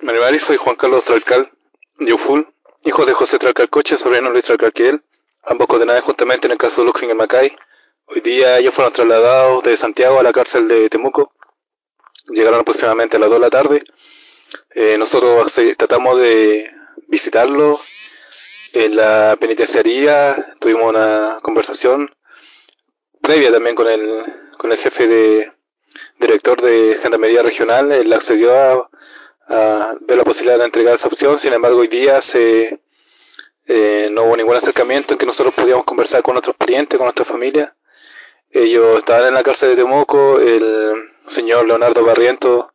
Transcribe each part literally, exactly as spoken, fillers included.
Maribari, soy Juan Carlos Tralcal, Yuful, hijo de José Tralcal Coche, sobrino de Luis Tralcal Quiel, ambos condenados justamente en el caso de Luxing en Macay. Hoy día ellos fueron trasladados de Santiago a la cárcel de Temuco. Llegaron aproximadamente a las dos de la tarde. Eh, nosotros tratamos de visitarlos en la penitenciaría, tuvimos una conversación previa también con el, con el jefe de director de Gendarmería Regional. Él accedió a, a ver la posibilidad de entregar esa opción. Sin embargo, hoy día se, eh, no hubo ningún acercamiento en que nosotros podíamos conversar con nuestros parientes, con nuestra familia. Ellos estaban en la cárcel de Temuco. El señor Leonardo Barrientos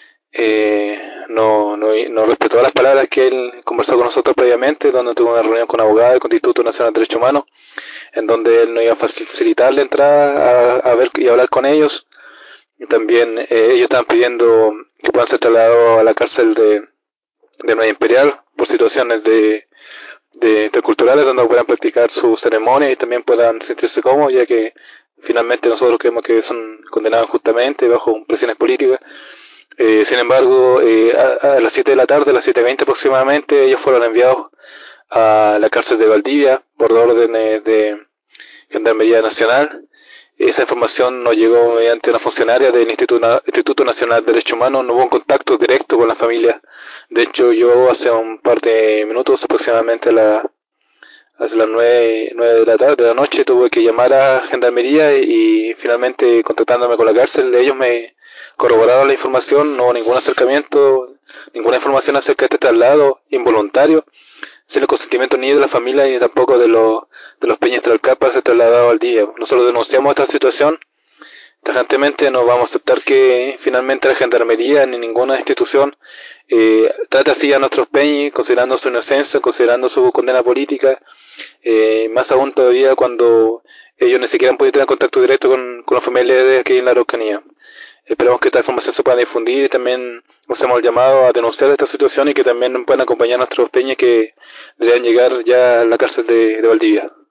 eh, no, no, no respetó las palabras que él conversó con nosotros previamente, donde tuvo una reunión con abogados del Instituto Nacional de Derechos Humanos, en donde él no iba a facilitar la entrada a, a ver y hablar con ellos. Y también eh, ellos estaban pidiendo que puedan ser trasladados a la cárcel de, de Nueva Imperial por situaciones de, de interculturales, donde puedan practicar su ceremonia y también puedan sentirse cómodos, ya que finalmente nosotros creemos que son condenados justamente bajo presiones políticas. Eh, sin embargo, eh, a, a las siete de la tarde, a las siete veinte aproximadamente, ellos fueron enviados a la cárcel de Valdivia por órdenes de Gendarmería Nacional. Esa información nos llegó mediante una funcionaria del Instituto, Instituto Nacional de Derechos Humanos. No hubo un contacto directo con la familia. De hecho, yo hace un par de minutos, aproximadamente a, la, a las nueve, nueve de la tarde, de la noche, tuve que llamar a Gendarmería y, y finalmente contactándome con la cárcel, ellos me corroboraron la información. No hubo ningún acercamiento, ninguna información acerca de este traslado involuntario, sin el consentimiento ni de la familia ni tampoco de los de los Peñas Tralcal para ser trasladado al día. Nosotros denunciamos esta situación tajantemente. No vamos a aceptar que finalmente la Gendarmería ni ninguna institución eh, trate así a nuestros Peñas, considerando su inocencia, considerando su condena política, eh, más aún todavía cuando ellos ni siquiera han podido tener contacto directo con, con los familiares aquí en la Araucanía. Esperamos que esta información se pueda difundir y también hacemos el llamado a denunciar esta situación y que también puedan acompañar a nuestros peñas que deberían llegar ya a la cárcel de, de Valdivia.